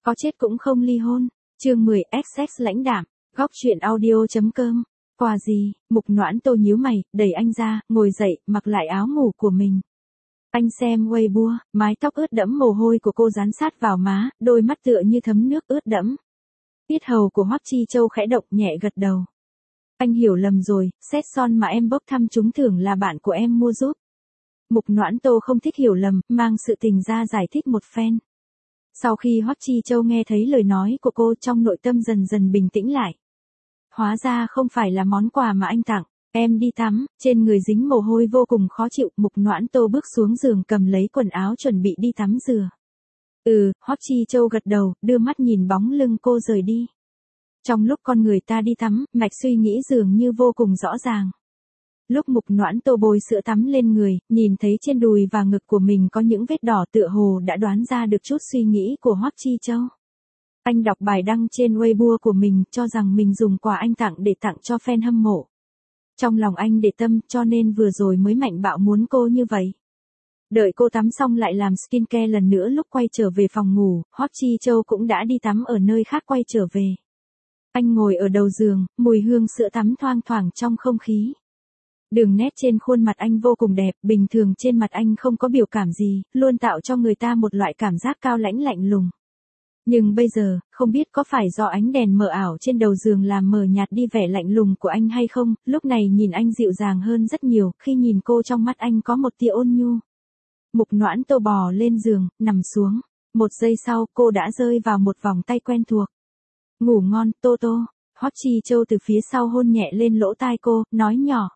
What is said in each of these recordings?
Có chết cũng không ly hôn. Chương 10 XX lãnh đạm. Góc truyện audio.com. Quà gì? Mục Noãn Tô nhíu mày, đẩy anh ra, ngồi dậy, mặc lại áo ngủ của mình. Anh xem Weibo, mái tóc ướt đẫm mồ hôi của cô dán sát vào má, đôi mắt tựa như thấm nước ướt đẫm. Yết hầu của Hoắc Chi Châu khẽ động, nhẹ gật đầu. Anh hiểu lầm rồi, set son mà em bốc thăm trúng thưởng là bạn của em mua giúp. Mục Noãn Tô không thích hiểu lầm, mang sự tình ra giải thích một phen. Sau khi Hoắc Chi Châu nghe thấy lời nói của cô, trong nội tâm dần dần bình tĩnh lại. Hóa ra không phải là món quà mà anh tặng, em đi tắm, trên người dính mồ hôi vô cùng khó chịu. Mục Noãn Tô bước xuống giường cầm lấy quần áo chuẩn bị đi tắm rửa. Hoắc Chi Châu gật đầu, đưa mắt nhìn bóng lưng cô rời đi. Trong lúc con người ta đi tắm, mạch suy nghĩ dường như vô cùng rõ ràng. Lúc Mục Noãn Tô bôi sữa tắm lên người, nhìn thấy trên đùi và ngực của mình có những vết đỏ, tựa hồ đã đoán ra được chút suy nghĩ của Hoắc Chi Châu. Anh đọc bài đăng trên Weibo của mình, cho rằng mình dùng quà anh tặng để tặng cho fan hâm mộ. Trong lòng anh để tâm, cho nên vừa rồi mới mạnh bạo muốn cô như vậy. Đợi cô tắm xong lại làm skincare lần nữa. Lúc quay trở về phòng ngủ, Hoắc Chi Châu cũng đã đi tắm ở nơi khác quay trở về. Anh ngồi ở đầu giường, mùi hương sữa tắm thoang thoảng trong không khí. Đường nét trên khuôn mặt anh vô cùng đẹp, bình thường trên mặt anh không có biểu cảm gì, luôn tạo cho người ta một loại cảm giác cao lãnh lạnh lùng. Nhưng bây giờ, không biết có phải do ánh đèn mờ ảo trên đầu giường làm mờ nhạt đi vẻ lạnh lùng của anh hay không, lúc này nhìn anh dịu dàng hơn rất nhiều, khi nhìn cô trong mắt anh có một tia ôn nhu. Mục Noãn Tô bò lên giường, nằm xuống. Một giây sau, cô đã rơi vào một vòng tay quen thuộc. Ngủ ngon, Tô Tô. Hoắc Chi Châu từ phía sau hôn nhẹ lên lỗ tai cô, nói nhỏ.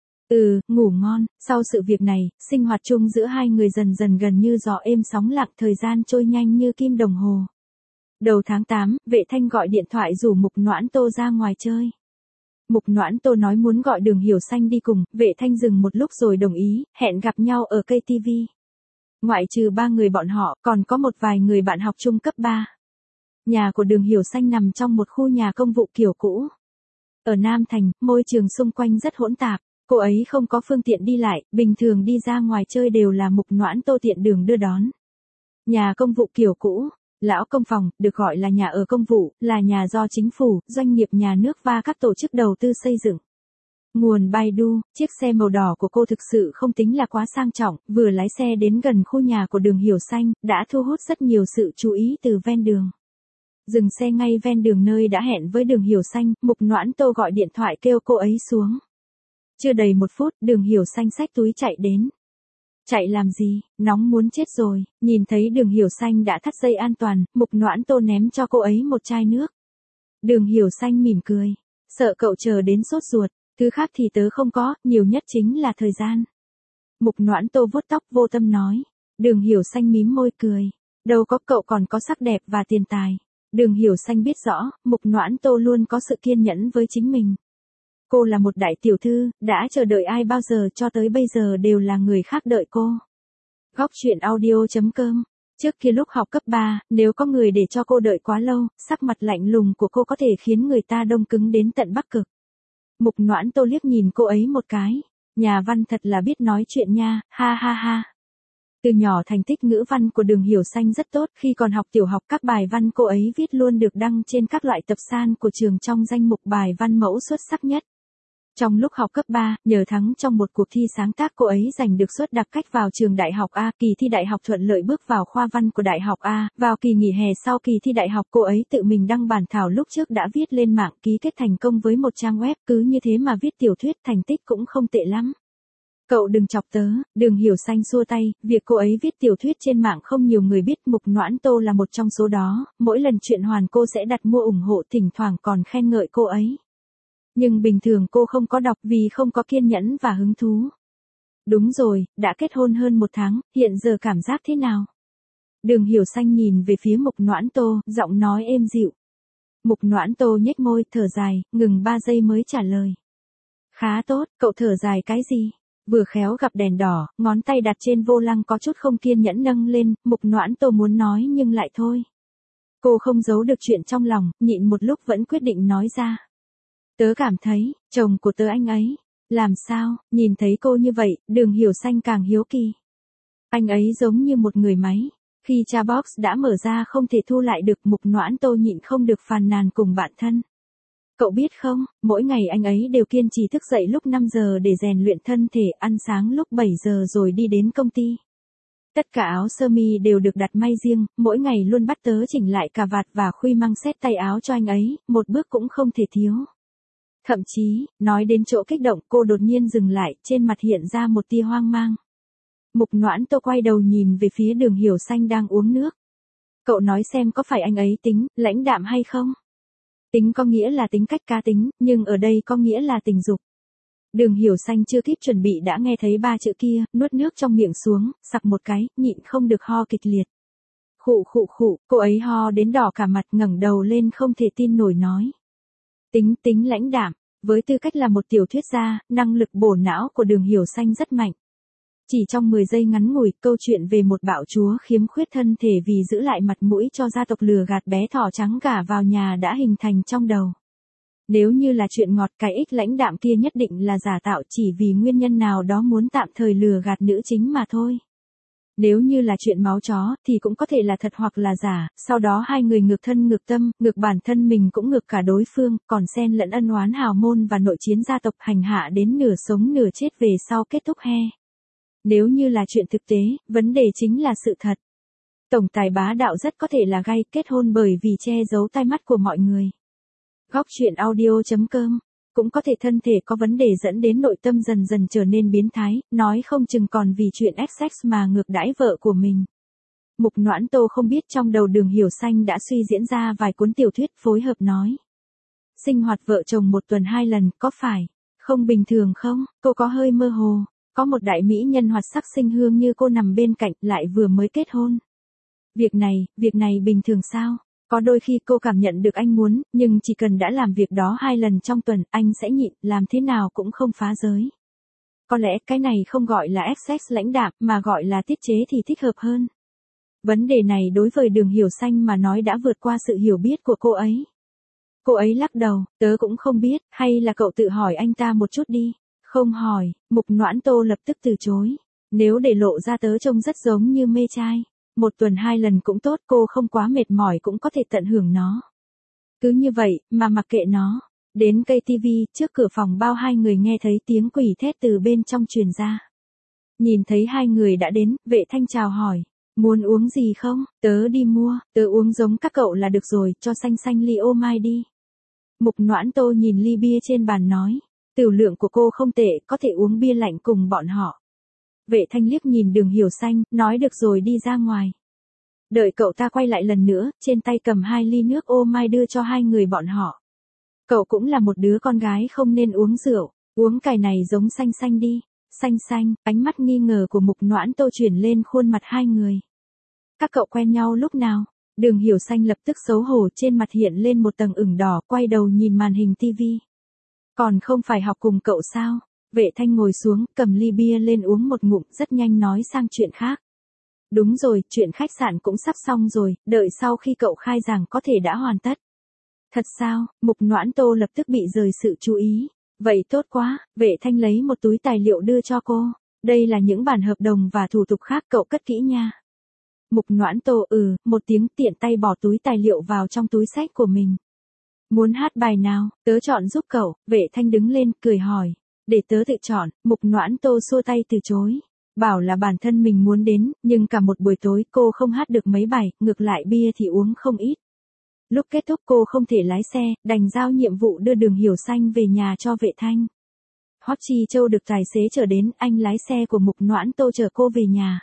Ngủ ngon. Sau sự việc này, sinh hoạt chung giữa hai người dần dần gần như gió êm sóng lặng, thời gian trôi nhanh như kim đồng hồ. Đầu tháng 8, Vệ Thanh gọi điện thoại rủ Mục Noãn Tô ra ngoài chơi. Mục Noãn Tô nói muốn gọi Đường Hiểu Xanh đi cùng, Vệ Thanh dừng một lúc rồi đồng ý, hẹn gặp nhau ở cây TV. Ngoại trừ 3 người bọn họ, còn có một vài người bạn học chung cấp 3. Nhà của Đường Hiểu Xanh nằm trong một khu nhà công vụ kiểu cũ. Ở Nam Thành, môi trường xung quanh rất hỗn tạp, cô ấy không có phương tiện đi lại, bình thường đi ra ngoài chơi đều là Mục Noãn Tô tiện đường đưa đón. Nhà công vụ kiểu cũ, lão công phòng, được gọi là nhà ở công vụ, là nhà do chính phủ, doanh nghiệp nhà nước và các tổ chức đầu tư xây dựng. Nguồn Baidu, chiếc xe màu đỏ của cô thực sự không tính là quá sang trọng, vừa lái xe đến gần khu nhà của Đường Hiểu Xanh, đã thu hút rất nhiều sự chú ý từ ven đường. Dừng xe ngay ven đường nơi đã hẹn với Đường Hiểu Xanh, Mục Noãn Tô gọi điện thoại kêu cô ấy xuống. Chưa đầy 1 phút, Đường Hiểu Xanh xách túi chạy đến. Chạy làm gì, nóng muốn chết rồi. Nhìn thấy Đường Hiểu Xanh đã thắt dây an toàn, Mục Noãn Tô ném cho cô ấy một chai nước. Đường Hiểu Xanh mỉm cười. Sợ cậu chờ đến sốt ruột, thứ khác thì tớ không có, nhiều nhất chính là thời gian. Mục Noãn Tô vuốt tóc vô tâm nói. Đường Hiểu Xanh mím môi cười. Đâu có, cậu còn có sắc đẹp và tiền tài. Đường Hiểu Xanh biết rõ, Mục Noãn Tô luôn có sự kiên nhẫn với chính mình. Cô là một đại tiểu thư, đã chờ đợi ai bao giờ, cho tới bây giờ đều là người khác đợi cô. Góc truyện audio.com. Trước kia lúc học cấp 3, nếu có người để cho cô đợi quá lâu, sắc mặt lạnh lùng của cô có thể khiến người ta đông cứng đến tận Bắc Cực. Mục Noãn Tô liếc nhìn cô ấy một cái. Nhà văn thật là biết nói chuyện nha, ha ha ha. Từ nhỏ thành tích ngữ văn của Đường Hiểu Xanh rất tốt, khi còn học tiểu học các bài văn cô ấy viết luôn được đăng trên các loại tập san của trường trong danh mục bài văn mẫu xuất sắc nhất. Trong lúc học cấp 3, nhờ thắng trong một cuộc thi sáng tác cô ấy giành được suất đặc cách vào trường Đại học A, kỳ thi đại học thuận lợi bước vào khoa văn của Đại học A, vào kỳ nghỉ hè sau kỳ thi đại học cô ấy tự mình đăng bản thảo lúc trước đã viết lên mạng, ký kết thành công với một trang web, cứ như thế mà viết tiểu thuyết, thành tích cũng không tệ lắm. Cậu đừng chọc tớ. Đường Hiểu Xanh xua tay, việc cô ấy viết tiểu thuyết trên mạng không nhiều người biết, Mục Noãn Tô là một trong số đó, mỗi lần chuyện hoàn cô sẽ đặt mua ủng hộ, thỉnh thoảng còn khen ngợi cô ấy. Nhưng bình thường cô không có đọc vì không có kiên nhẫn và hứng thú. Đúng rồi, đã kết hôn hơn 1 tháng, hiện giờ cảm giác thế nào? Đường Hiểu Xanh nhìn về phía Mục Noãn Tô, giọng nói êm dịu. Mục Noãn Tô nhếch môi, thở dài, ngừng 3 giây mới trả lời. Khá tốt, cậu thở dài cái gì? Vừa khéo gặp đèn đỏ, ngón tay đặt trên vô lăng có chút không kiên nhẫn nâng lên, Mục Noãn Tô muốn nói nhưng lại thôi. Cô không giấu được chuyện trong lòng, nhịn một lúc vẫn quyết định nói ra. Tớ cảm thấy, chồng của tớ anh ấy. Làm sao? Nhìn thấy cô như vậy, Đường Hiểu Xanh càng hiếu kỳ. Anh ấy giống như một người máy. Khi tra box đã mở ra không thể thu lại được, Mục Noãn Tô nhịn không được phàn nàn cùng bạn thân. Cậu biết không, mỗi ngày anh ấy đều kiên trì thức dậy lúc 5 giờ để rèn luyện thân thể, ăn sáng lúc 7 giờ rồi đi đến công ty. Tất cả áo sơ mi đều được đặt may riêng, mỗi ngày luôn bắt tớ chỉnh lại cà vạt và khuy măng set tay áo cho anh ấy, một bước cũng không thể thiếu. Thậm chí, nói đến chỗ kích động cô đột nhiên dừng lại, trên mặt hiện ra một tia hoang mang. Mục Noãn Tô quay đầu nhìn về phía Đường Hiểu Xanh đang uống nước. Cậu nói xem có phải anh ấy tính, lãnh đạm hay không? Tính có nghĩa là tính cách cá tính, nhưng ở đây có nghĩa là tình dục. Đường Hiểu Xanh chưa kịp chuẩn bị đã nghe thấy 3 chữ kia, nuốt nước trong miệng xuống, sặc một cái, nhịn không được ho kịch liệt. Khụ khụ khụ, cô ấy ho đến đỏ cả mặt, ngẩng đầu lên không thể tin nổi nói. Tính lãnh đạm, với tư cách là một tiểu thuyết gia, năng lực bổ não của Đường Hiểu Xanh rất mạnh. Chỉ trong 10 giây ngắn ngủi, câu chuyện về một bạo chúa khiếm khuyết thân thể vì giữ lại mặt mũi cho gia tộc lừa gạt bé thỏ trắng gả vào nhà đã hình thành trong đầu. Nếu như là chuyện ngọt, cái ích lãnh đạm kia nhất định là giả tạo chỉ vì nguyên nhân nào đó muốn tạm thời lừa gạt nữ chính mà thôi. Nếu như là chuyện máu chó thì cũng có thể là thật hoặc là giả, sau đó hai người ngược thân ngược tâm, ngược bản thân mình cũng ngược cả đối phương, còn xen lẫn ân oán hào môn và nội chiến gia tộc hành hạ đến nửa sống nửa chết về sau kết thúc he. Nếu như là chuyện thực tế, vấn đề chính là sự thật. Tổng tài bá đạo rất có thể là gay kết hôn bởi vì che giấu tai mắt của mọi người. Góc truyện audio.com. Cũng có thể thân thể có vấn đề dẫn đến nội tâm dần dần trở nên biến thái, nói không chừng còn vì chuyện sex mà ngược đãi vợ của mình. Mục Noãn Tô không biết trong đầu Đường Hiểu Xanh đã suy diễn ra vài cuốn tiểu thuyết, phối hợp nói. Sinh hoạt vợ chồng 1 tuần 2 lần, có phải không bình thường không? Cô có hơi mơ hồ. Có một đại mỹ nhân hoạt sắc xinh hương như cô nằm bên cạnh, lại vừa mới kết hôn. Việc này bình thường sao? Có đôi khi cô cảm nhận được anh muốn, nhưng chỉ cần đã làm việc đó 2 lần trong tuần, anh sẽ nhịn, làm thế nào cũng không phá giới. Có lẽ cái này không gọi là sex lãnh đạm, mà gọi là tiết chế thì thích hợp hơn. Vấn đề này đối với Đường Hiểu Xanh mà nói đã vượt qua sự hiểu biết của cô ấy. Cô ấy lắc đầu, tớ cũng không biết, hay là cậu tự hỏi anh ta một chút đi. Không hỏi, Mục Noãn Tô lập tức từ chối. Nếu để lộ ra tớ trông rất giống như mê trai. 1 tuần 2 lần cũng tốt, cô không quá mệt mỏi cũng có thể tận hưởng nó. Cứ như vậy, mà mặc kệ nó. Đến cây tivi, trước cửa phòng bao hai người nghe thấy tiếng quỷ thét từ bên trong truyền ra. Nhìn thấy hai người đã đến, Vệ Thanh chào hỏi. Muốn uống gì không? Tớ đi mua, tớ uống giống các cậu là được rồi, cho xanh ly ô mai đi. Mục Noãn Tô nhìn ly bia trên bàn nói. Tiểu lượng của cô không tệ, có thể uống bia lạnh cùng bọn họ. Vệ Thanh liếc nhìn Đường Hiểu Xanh, nói được rồi đi ra ngoài. Đợi cậu ta quay lại lần nữa, trên tay cầm 2 ly nước ô mai đưa cho hai người bọn họ. Cậu cũng là một đứa con gái không nên uống rượu, uống cái này giống xanh đi. Xanh, ánh mắt nghi ngờ của Mục Noãn Tô chuyển lên khuôn mặt hai người. Các cậu quen nhau lúc nào? Đường Hiểu Xanh lập tức xấu hổ, trên mặt hiện lên một tầng ửng đỏ, quay đầu nhìn màn hình tivi. Còn không phải học cùng cậu sao? Vệ Thanh ngồi xuống, cầm ly bia lên uống một ngụm, rất nhanh nói sang chuyện khác. Đúng rồi, chuyện khách sạn cũng sắp xong rồi, đợi sau khi cậu khai giảng có thể đã hoàn tất. Thật sao? Mục Noãn Tô lập tức bị rời sự chú ý. Vậy tốt quá, Vệ Thanh lấy một túi tài liệu đưa cho cô. Đây là những bản hợp đồng và thủ tục khác, cậu cất kỹ nha. Mục Noãn Tô một tiếng, tiện tay bỏ túi tài liệu vào trong túi xách của mình. Muốn hát bài nào, tớ chọn giúp cậu. Vệ Thanh đứng lên, cười hỏi. Để tớ tự chọn. Mục Noãn Tô xua tay từ chối. Bảo là bản thân mình muốn đến, nhưng cả một buổi tối cô không hát được mấy bài, ngược lại bia thì uống không ít. Lúc kết thúc cô không thể lái xe, đành giao nhiệm vụ đưa Đường Hiểu Xanh về nhà cho Vệ Thanh. Hoắc Chi Châu được tài xế chở đến, anh lái xe của Mục Noãn Tô chở cô về nhà.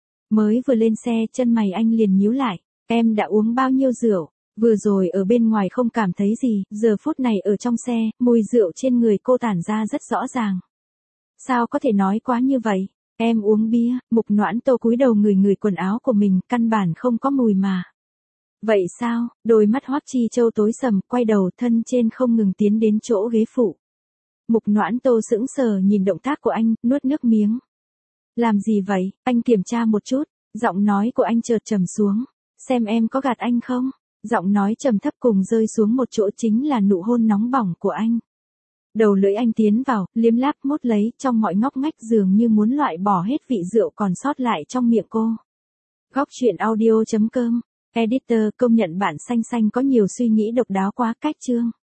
Mới vừa lên xe, chân mày anh liền nhíu lại. Em đã uống bao nhiêu rượu? Vừa rồi ở bên ngoài không cảm thấy gì, giờ phút này ở trong xe, mùi rượu trên người cô tản ra rất rõ ràng. Sao có thể nói quá như vậy? Em uống bia. Mục Noãn Tô cúi đầu ngửi quần áo của mình, căn bản không có mùi mà. Vậy sao? Đôi mắt Hoắc Chi Châu tối sầm, quay đầu, thân trên không ngừng tiến đến chỗ ghế phụ. Mục Noãn Tô sững sờ nhìn động tác của anh, nuốt nước miếng. Làm gì vậy? Anh kiểm tra một chút. Giọng nói của anh chợt trầm xuống. Xem em có gạt anh không? Giọng nói trầm thấp cùng rơi xuống một chỗ, chính là nụ hôn nóng bỏng của anh. Đầu lưỡi anh tiến vào, liếm láp mút lấy, trong mọi ngóc ngách dường như muốn loại bỏ hết vị rượu còn sót lại trong miệng cô. Góc chuyện audio.com. Editor công nhận bạn xanh xanh có nhiều suy nghĩ độc đáo quá cách chương.